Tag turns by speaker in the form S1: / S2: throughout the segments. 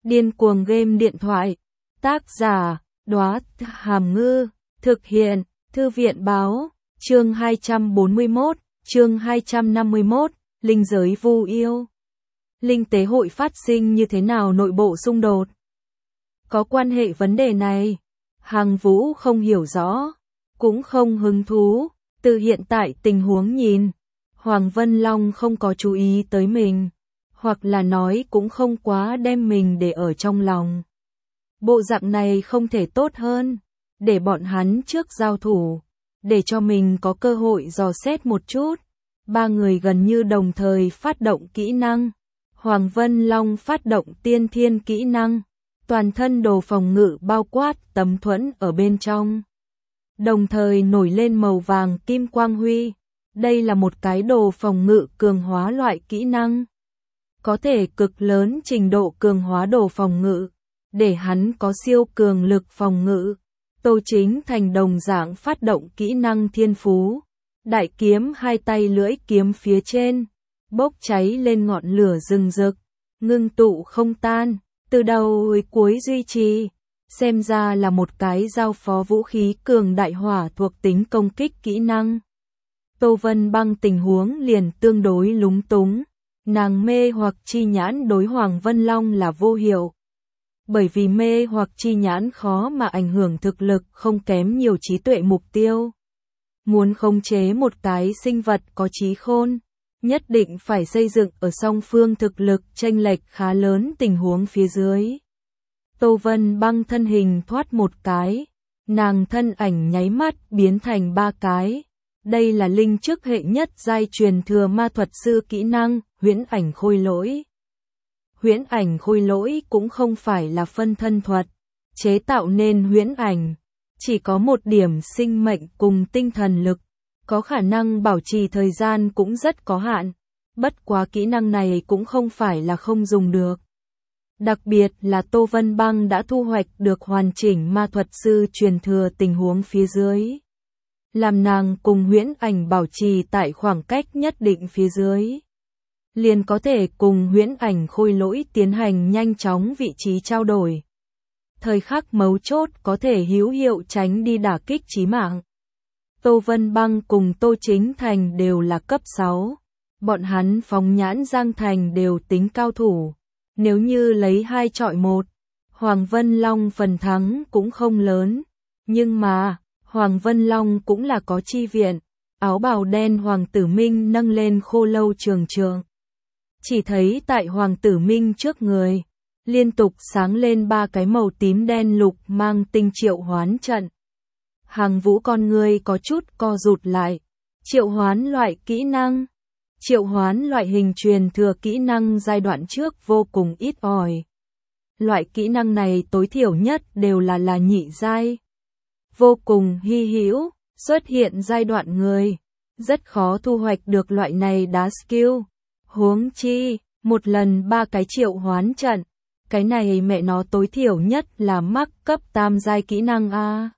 S1: Điên cuồng game điện thoại. Tác giả, Đóa Hàm Ngư. Thực hiện, Thư viện báo. Chương 241, chương 251, Linh giới vu yêu. Linh tế hội phát sinh như thế nào nội bộ xung đột? Có quan hệ vấn đề này. Hằng Vũ không hiểu rõ, cũng không hứng thú. Từ hiện tại tình huống nhìn, Hoàng Vân Long không có chú ý tới mình, hoặc là nói cũng không quá đem mình để ở trong lòng. Bộ dạng này không thể tốt hơn, để bọn hắn trước giao thủ, để cho mình có cơ hội dò xét một chút. Ba người gần như đồng thời phát động kỹ năng. Hoàng Vân Long phát động tiên thiên kỹ năng, toàn thân đồ phòng ngự bao quát tấm thuẫn ở bên trong, đồng thời nổi lên màu vàng kim quang huy. Đây là một cái đồ phòng ngự cường hóa loại kỹ năng, có thể cực lớn trình độ cường hóa đồ phòng ngự, để hắn có siêu cường lực phòng ngự. Tô Chính Thành đồng dạng phát động kỹ năng thiên phú, đại kiếm hai tay lưỡi kiếm phía trên, bốc cháy lên ngọn lửa rừng rực, ngưng tụ không tan, từ đầu cuối duy trì, xem ra là một cái giao phó vũ khí cường đại hỏa thuộc tính công kích kỹ năng. Tô Vân Băng tình huống liền tương đối lúng túng, nàng mê hoặc chi nhãn đối Hoàng Vân Long là vô hiệu. Bởi vì mê hoặc chi nhãn khó mà ảnh hưởng thực lực không kém nhiều trí tuệ mục tiêu. Muốn khống chế một cái sinh vật có trí khôn, nhất định phải xây dựng ở song phương thực lực chênh lệch khá lớn tình huống phía dưới. Tô Vân Băng thân hình thoát một cái, nàng thân ảnh nháy mắt biến thành ba cái. Đây là linh chức hệ nhất giai truyền thừa ma thuật sư kỹ năng, huyễn ảnh khôi lỗi. Huyễn ảnh khôi lỗi cũng không phải là phân thân thuật, chế tạo nên huyễn ảnh, chỉ có một điểm sinh mệnh cùng tinh thần lực, có khả năng bảo trì thời gian cũng rất có hạn, bất quá kỹ năng này cũng không phải là không dùng được. Đặc biệt là Tô Vân Băng đã thu hoạch được hoàn chỉnh ma thuật sư truyền thừa tình huống phía dưới, làm nàng cùng huyễn ảnh bảo trì tại khoảng cách nhất định phía dưới, liền có thể cùng huyễn ảnh khôi lỗi tiến hành nhanh chóng vị trí trao đổi. Thời khắc mấu chốt có thể hữu hiệu tránh đi đả kích chí mạng. Tô Vân Băng cùng Tô Chính Thành đều là cấp 6. Bọn hắn phóng nhãn Giang Thành đều tính cao thủ. Nếu như lấy 2 chọi 1, Hoàng Vân Long phần thắng cũng không lớn. Nhưng mà, Hoàng Vân Long cũng là có chi viện. Áo bào đen Hoàng Tử Minh nâng lên khô lâu trường trường. Chỉ thấy tại Hoàng Tử Minh trước người, liên tục sáng lên 3 cái màu tím đen lục mang tinh triệu hoán trận. Hằng Vũ con người có chút co rụt lại. Triệu hoán loại kỹ năng. Triệu hoán loại hình truyền thừa kỹ năng giai đoạn trước vô cùng ít ỏi. Loại kỹ năng này tối thiểu nhất đều là nhị giai. Vô cùng hy hữu, xuất hiện giai đoạn người. Rất khó thu hoạch được loại này đá skill. Huống chi, một lần 3 cái triệu hoán trận. Cái này mẹ nó tối thiểu nhất là mắc cấp tam giai kỹ năng A.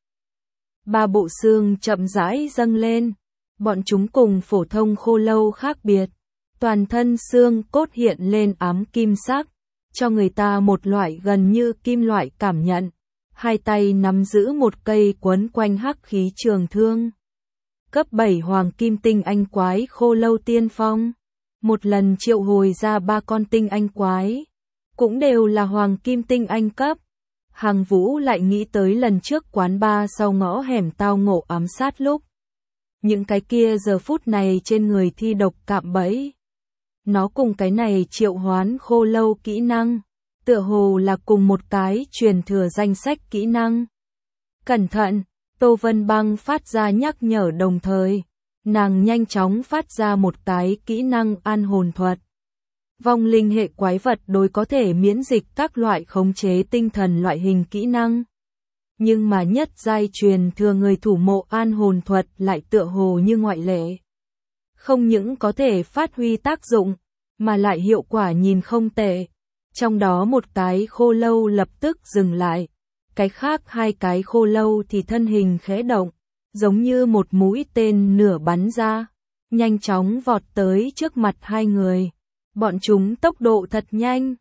S1: 3 bộ xương chậm rãi dâng lên. Bọn chúng cùng phổ thông khô lâu khác biệt. Toàn thân xương cốt hiện lên ám kim sắc, cho người ta một loại gần như kim loại cảm nhận. Hai tay nắm giữ một cây quấn quanh hắc khí trường thương. Cấp 7 hoàng kim tinh anh quái khô lâu tiên phong. Một lần triệu hồi ra 3 con tinh anh quái, cũng đều là hoàng kim tinh anh cấp. Hằng Vũ lại nghĩ tới lần trước quán bar sau ngõ hẻm tao ngộ ám sát lúc. Những cái kia giờ phút này trên người thi độc cạm bẫy. Nó cùng cái này triệu hoán khô lâu kỹ năng, tựa hồ là cùng một cái truyền thừa danh sách kỹ năng. Cẩn thận, Tô Vân Băng phát ra nhắc nhở đồng thời. Nàng nhanh chóng phát ra một cái kỹ năng an hồn thuật. Vong linh hệ quái vật đối có thể miễn dịch các loại khống chế tinh thần loại hình kỹ năng. Nhưng mà nhất giai truyền thừa người thủ mộ an hồn thuật lại tựa hồ như ngoại lệ. Không những có thể phát huy tác dụng, mà lại hiệu quả nhìn không tệ. Trong đó một cái khô lâu lập tức dừng lại. Cái khác 2 cái khô lâu thì thân hình khẽ động, giống như một mũi tên nửa bắn ra, nhanh chóng vọt tới trước mặt 2 người. Bọn chúng tốc độ thật nhanh,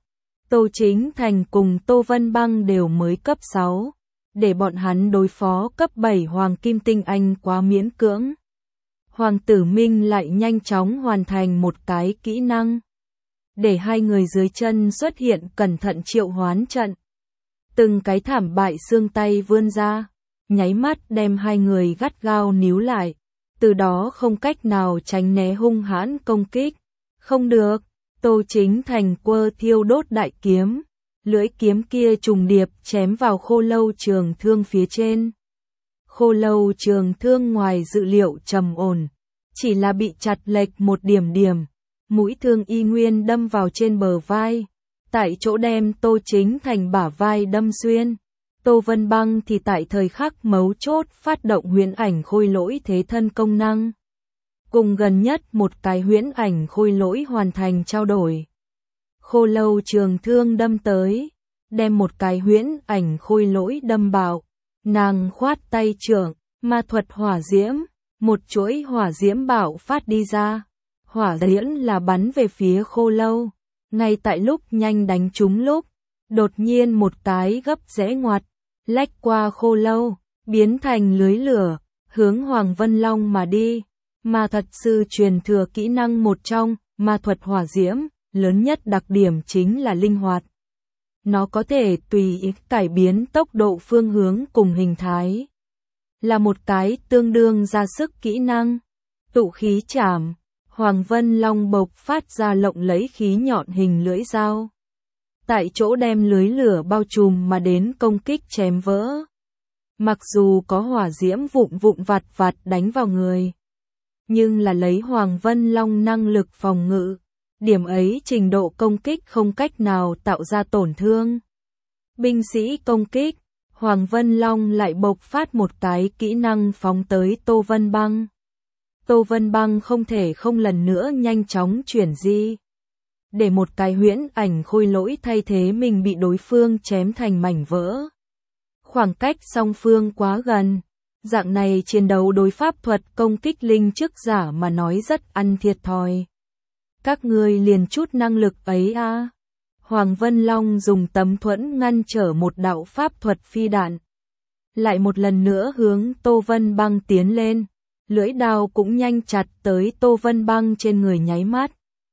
S1: Tô Chính Thành cùng Tô Vân Băng đều mới cấp 6, để bọn hắn đối phó cấp 7 Hoàng Kim Tinh Anh quá miễn cưỡng. Hoàng Tử Minh lại nhanh chóng hoàn thành một cái kỹ năng, để hai người dưới chân xuất hiện cẩn thận triệu hoán trận. Từng cái thảm bại xương tay vươn ra, nháy mắt đem hai người gắt gao níu lại, từ đó không cách nào tránh né hung hãn công kích. Không được, Tô Chính Thành quơ thiêu đốt đại kiếm, lưỡi kiếm kia trùng điệp chém vào khô lâu trường thương phía trên. Khô lâu trường thương ngoài dự liệu trầm ổn, chỉ là bị chặt lệch một điểm, mũi thương y nguyên đâm vào trên bờ vai, tại chỗ đem Tô Chính Thành bả vai đâm xuyên. Tô Vân Băng thì tại thời khắc mấu chốt phát động huyễn ảnh khôi lỗi thế thân công năng. Cùng gần nhất một cái huyễn ảnh khôi lỗi hoàn thành trao đổi. Khô lâu trường thương đâm tới, đem một cái huyễn ảnh khôi lỗi đâm bạo. Nàng khoát tay trưởng, ma thuật hỏa diễm, một chuỗi hỏa diễm bạo phát đi ra. Hỏa diễm là bắn về phía khô lâu. Ngay tại lúc nhanh đánh trúng lúc, đột nhiên một cái gấp rẽ ngoặt, lách qua khô lâu, biến thành lưới lửa, hướng Hoàng Vân Long mà đi. Ma thuật sư truyền thừa kỹ năng một trong, ma thuật hỏa diễm, lớn nhất đặc điểm chính là linh hoạt. Nó có thể tùy ý cải biến tốc độ phương hướng cùng hình thái. Là một cái tương đương ra sức kỹ năng. Tụ khí chảm, Hoàng Vân Long bộc phát ra lộng lẫy khí nhọn hình lưỡi dao. Tại chỗ đem lưới lửa bao trùm mà đến công kích chém vỡ. Mặc dù có hỏa diễm vụn vặt đánh vào người, nhưng là lấy Hoàng Vân Long năng lực phòng ngự, điểm ấy trình độ công kích không cách nào tạo ra tổn thương. Binh sĩ công kích, Hoàng Vân Long lại bộc phát một cái kỹ năng phóng tới Tô Vân Băng. Tô Vân Băng không thể không lần nữa nhanh chóng chuyển di, để một cái huyễn ảnh khôi lỗi thay thế mình bị đối phương chém thành mảnh vỡ. Khoảng cách song phương quá gần, dạng này chiến đấu đối pháp thuật công kích linh chức giả mà nói rất ăn thiệt thòi. Các ngươi liền chút năng lực ấy à? Hoàng Vân Long dùng tấm thuẫn ngăn trở một đạo pháp thuật phi đạn. Lại một lần nữa hướng Tô Vân Băng tiến lên, lưỡi đao cũng nhanh chặt tới Tô Vân Băng trên người nháy mắt.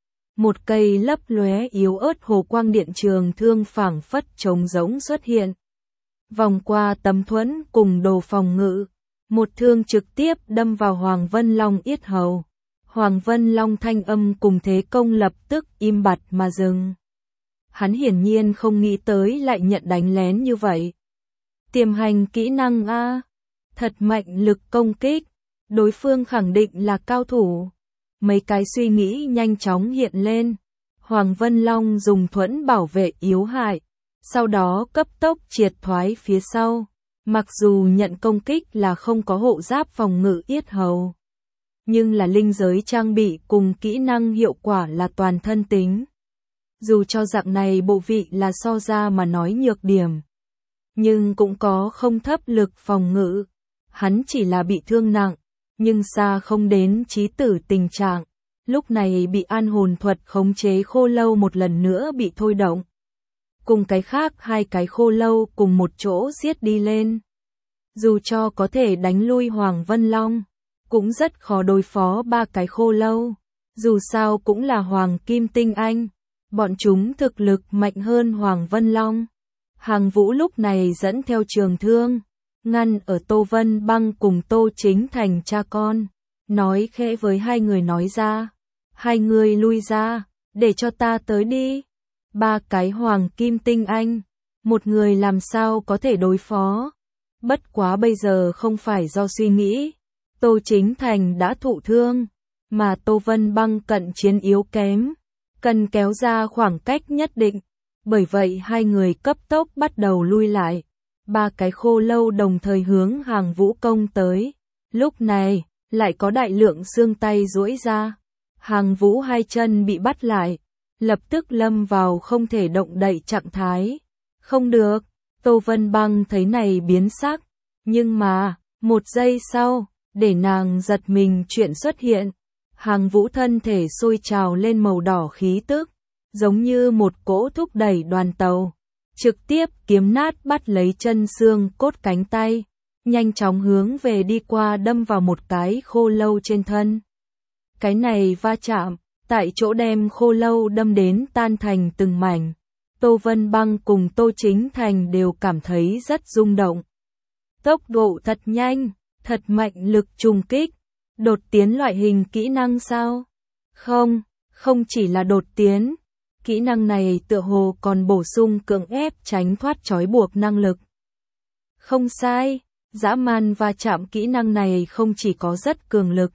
S1: Một cây lấp lóe yếu ớt hồ quang điện trường thương phảng phất trống rỗng xuất hiện. Vòng qua tấm thuẫn cùng đồ phòng ngự, một thương trực tiếp đâm vào Hoàng Vân Long yết hầu. Hoàng Vân Long thanh âm cùng thế công lập tức im bặt mà dừng. Hắn hiển nhiên không nghĩ tới lại nhận đánh lén như vậy. Tiềm hành kỹ năng A, thật mạnh lực công kích, đối phương khẳng định là cao thủ. Mấy cái suy nghĩ nhanh chóng hiện lên. Hoàng Vân Long dùng thuẫn bảo vệ yếu hại, sau đó cấp tốc triệt thoái phía sau. Mặc dù nhận công kích là không có hộ giáp phòng ngự yết hầu, nhưng là linh giới trang bị cùng kỹ năng hiệu quả là toàn thân tính. Dù cho dạng này bộ vị là so ra mà nói nhược điểm, nhưng cũng có không thấp lực phòng ngự. Hắn chỉ là bị thương nặng, nhưng xa không đến chí tử tình trạng. Lúc này bị an hồn thuật khống chế khô lâu một lần nữa bị thôi động. Cùng cái khác hai cái khô lâu cùng một chỗ giết đi lên. Dù cho có thể đánh lui Hoàng Vân Long, cũng rất khó đối phó ba cái khô lâu. Dù sao cũng là Hoàng Kim Tinh Anh, bọn chúng thực lực mạnh hơn Hoàng Vân Long. Hàng Vũ lúc này dẫn theo trường thương, ngăn ở Tô Vân Băng cùng Tô Chính Thành cha con, nói khẽ với hai người nói ra. Hai người lui ra, để cho ta tới đi. Ba cái Hoàng Kim Tinh Anh, một người làm sao có thể đối phó. Bất quá bây giờ không phải do suy nghĩ. Tô Chính Thành đã thụ thương, mà Tô Vân Băng cận chiến yếu kém, cần kéo ra khoảng cách nhất định. Bởi vậy hai người cấp tốc bắt đầu lui lại. Ba cái khô lâu đồng thời hướng Hàng Vũ công tới. Lúc này, lại có đại lượng xương tay duỗi ra. Hàng Vũ hai chân bị bắt lại, lập tức lâm vào không thể động đậy trạng thái. Không được, Tô Vân Băng thấy này biến sắc, nhưng mà, một giây sau, để nàng giật mình chuyện xuất hiện. Hàng Vũ thân thể sôi trào lên màu đỏ khí tức, giống như một cỗ thúc đẩy đoàn tàu, trực tiếp kiếm nát bắt lấy chân xương cốt cánh tay, nhanh chóng hướng về đi qua đâm vào một cái khô lâu trên thân. Cái này va chạm, tại chỗ đem khô lâu đâm đến tan thành từng mảnh. Tô Vân Băng cùng Tô Chính Thành đều cảm thấy rất rung động. Tốc độ thật nhanh, thật mạnh lực trùng kích. Đột tiến loại hình kỹ năng sao? Không, không chỉ là đột tiến. Kỹ năng này tựa hồ còn bổ sung cưỡng ép tránh thoát trói buộc năng lực. Không sai, dã man va chạm kỹ năng này không chỉ có rất cường lực.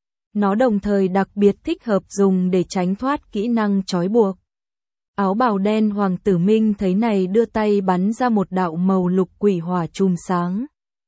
S1: Nó đồng thời đặc biệt thích hợp dùng để tránh thoát kỹ năng trói buộc. Áo bào đen Hoàng Tử Minh thấy này đưa tay bắn ra một đạo màu lục quỷ hỏa chùm sáng.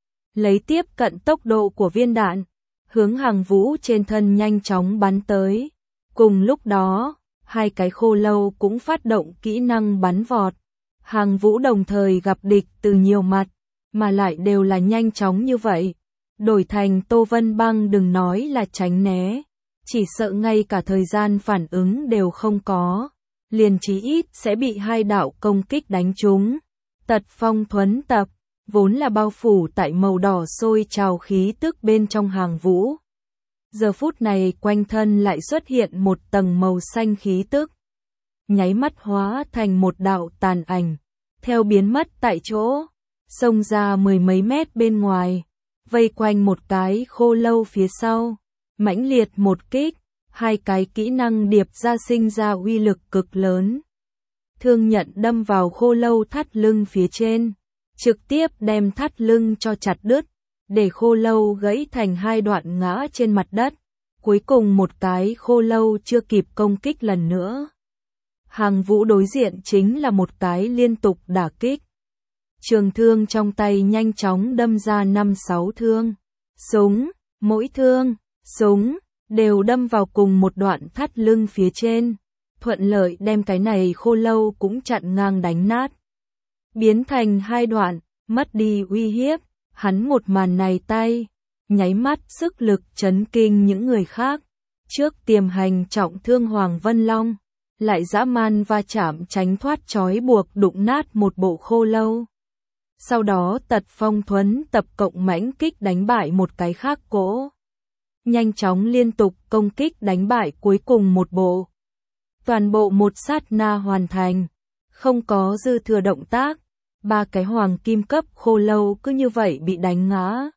S1: Lấy tiếp cận tốc độ của viên đạn, hướng Hàng Vũ trên thân nhanh chóng bắn tới. Cùng lúc đó, hai cái khô lâu cũng phát động kỹ năng bắn vọt. Hàng Vũ đồng thời gặp địch từ nhiều mặt, mà lại đều là nhanh chóng như vậy. Đổi thành Tô Vân Băng đừng nói là tránh né, chỉ sợ ngay cả thời gian phản ứng đều không có, liền chí ít sẽ bị hai đạo công kích đánh trúng. Tật phong thuấn tập, vốn là bao phủ tại màu đỏ sôi trào khí tức bên trong Hàng Vũ. Giờ phút này quanh thân lại xuất hiện một tầng màu xanh khí tức, nháy mắt hóa thành một đạo tàn ảnh, theo biến mất tại chỗ, xông ra mười mấy mét bên ngoài, vây quanh một cái khô lâu phía sau, mãnh liệt một kích, hai cái kỹ năng điệp ra sinh ra uy lực cực lớn. Thương nhận đâm vào khô lâu thắt lưng phía trên, trực tiếp đem thắt lưng cho chặt đứt, để khô lâu gãy thành hai đoạn ngã trên mặt đất. Cuối cùng một cái khô lâu chưa kịp công kích lần nữa. Hàng Vũ đối diện chính là một cái liên tục đả kích. Trường thương trong tay nhanh chóng đâm ra 5-6 thương. Súng, mỗi thương, súng, đều đâm vào cùng một đoạn thắt lưng phía trên. Thuận lợi đem cái này khô lâu cũng chặn ngang đánh nát. Biến thành hai đoạn, mất đi uy hiếp. Hắn một màn này tay, nháy mắt sức lực chấn kinh những người khác. Trước tiềm hành trọng thương Hoàng Vân Long, lại dã man va chạm tránh thoát trói buộc đụng nát một bộ khô lâu. Sau đó tật phong thuấn tập cộng mãnh kích đánh bại một cái khác cỗ. Nhanh chóng liên tục công kích đánh bại cuối cùng một bộ. Toàn bộ một sát na hoàn thành, không có dư thừa động tác. Ba cái hoàng kim cấp khô lâu cứ như vậy bị đánh ngã.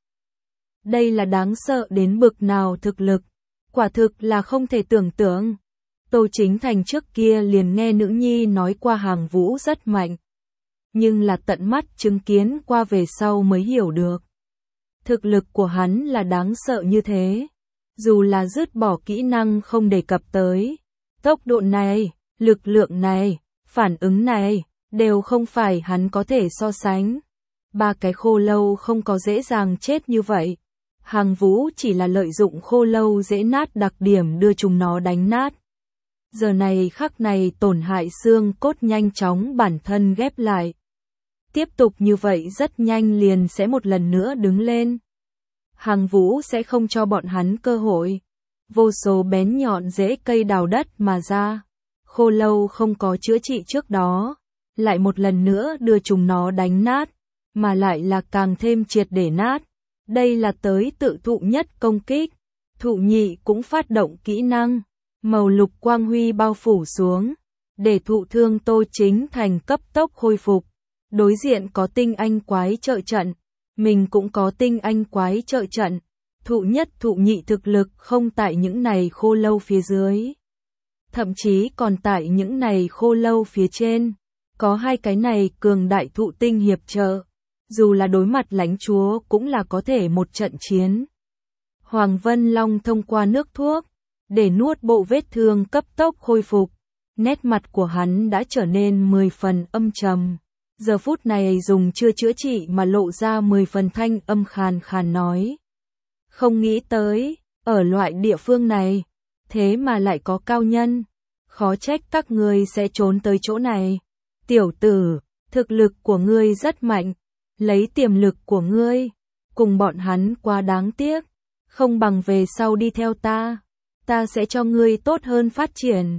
S1: Đây là đáng sợ đến bực nào thực lực, quả thực là không thể tưởng tượng. Tô Chính Thành trước kia liền nghe nữ nhi nói qua Hàng Vũ rất mạnh, nhưng là tận mắt chứng kiến qua về sau mới hiểu được. Thực lực của hắn là đáng sợ như thế, dù là dứt bỏ kỹ năng không đề cập tới. Tốc độ này, lực lượng này, phản ứng này, đều không phải hắn có thể so sánh. Ba cái khô lâu không có dễ dàng chết như vậy. Hàng Vũ chỉ là lợi dụng khô lâu dễ nát đặc điểm đưa chúng nó đánh nát. Giờ này khắc này tổn hại xương cốt nhanh chóng bản thân ghép lại. Tiếp tục như vậy rất nhanh liền sẽ một lần nữa đứng lên. Hàng Vũ sẽ không cho bọn hắn cơ hội. Vô số bén nhọn rễ cây đào đất mà ra. Khô lâu không có chữa trị trước đó, lại một lần nữa đưa chúng nó đánh nát, mà lại là càng thêm triệt để nát. Đây là tới tự thụ nhất công kích. Thụ nhị cũng phát động kỹ năng, màu lục quang huy bao phủ xuống, để thụ thương Tô Chính Thành cấp tốc khôi phục. Đối diện có tinh anh quái trợ trận, mình cũng có tinh anh quái trợ trận. Thụ nhất thụ nhị thực lực không tại những này khô lâu phía dưới, thậm chí còn tại những này khô lâu phía trên. Có hai cái này cường đại thụ tinh hiệp trợ, dù là đối mặt lãnh chúa cũng là có thể một trận chiến. Hoàng Vân Long thông qua nước thuốc, để nuốt bộ vết thương cấp tốc khôi phục. Nét mặt của hắn đã trở nên 10 phần âm trầm. Giờ phút này dùng chưa chữa trị mà lộ ra 10 phần thanh âm khàn khàn nói. Không nghĩ tới, ở loại địa phương này, thế mà lại có cao nhân. Khó trách các ngươi sẽ trốn tới chỗ này. Tiểu tử, thực lực của ngươi rất mạnh, lấy tiềm lực của ngươi, cùng bọn hắn quá đáng tiếc, không bằng về sau đi theo ta sẽ cho ngươi tốt hơn phát triển.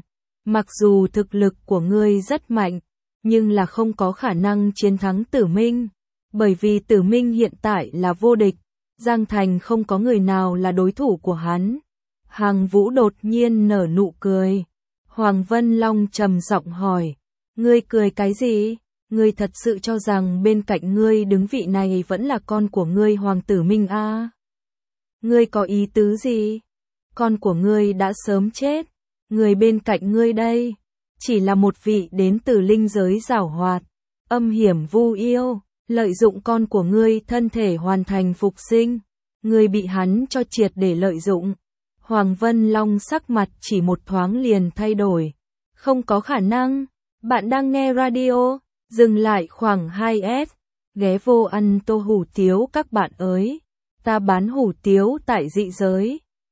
S1: Mặc dù thực lực của ngươi rất mạnh, nhưng là không có khả năng chiến thắng Tử Minh. Bởi vì Tử Minh hiện tại là vô địch, Giang Thành không có người nào là đối thủ của hắn. Hàng Vũ đột nhiên nở nụ cười. Hoàng Vân Long trầm giọng hỏi, ngươi cười cái gì? Ngươi thật sự cho rằng bên cạnh ngươi đứng vị này vẫn là con của ngươi Hoàng Tử Minh à? Ngươi có ý tứ gì? Con của ngươi đã sớm chết, người bên cạnh ngươi đây, chỉ là một vị đến từ linh giới giảo hoạt, âm hiểm vu yêu, lợi dụng con của ngươi thân thể hoàn thành phục sinh, ngươi bị hắn cho triệt để lợi dụng. Hoàng Vân Long sắc mặt chỉ một thoáng liền thay đổi, không có khả năng, bạn đang nghe radio, dừng lại khoảng 2S, ghé vô ăn tô hủ tiếu các bạn ơi, ta bán hủ tiếu tại dị giới.